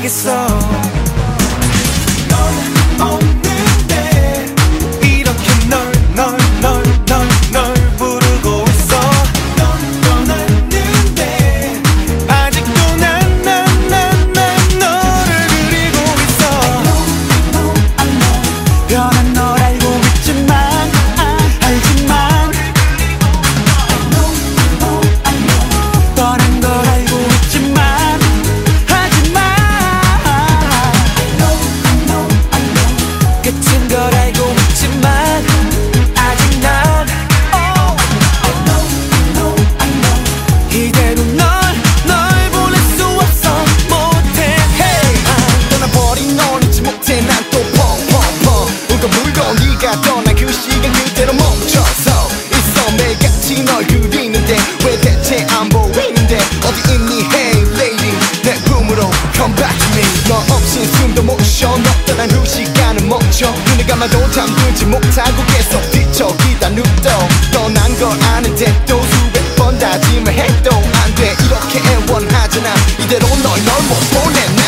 모르겠어. 너는 없는데 이렇게 널 부르고 있어. 넌 떠났는데 아직도 난 너를 그리고 있어. I know 변한 널 알고 있지만 알지만 떠난 걸 알고 있지만 하지만 끝인 걸 알고 있지만 아직 난 이대로 널 보낼 수 없어 못해. 떠나버린 널 잊지 못해 난 또 펑펑펑 울고 네가 떠난 그 시간 그대로 멈춰서 있어. 매일같이 널 그리는데 왜 대체 안 보이는데 어디 있니 hey lady 내 품으로 come back to me. 너 없인 숨도 못 쉬어. 너 떠난 후 시간은 멈춰. 눈을 감아도 잠들지 못하고 계속 뒤척이다 눕도 떠난 걸 아는데도 수백 번 다짐을 해도 안 돼. 이렇게 애원하잖아. 이대로 널 못 보내.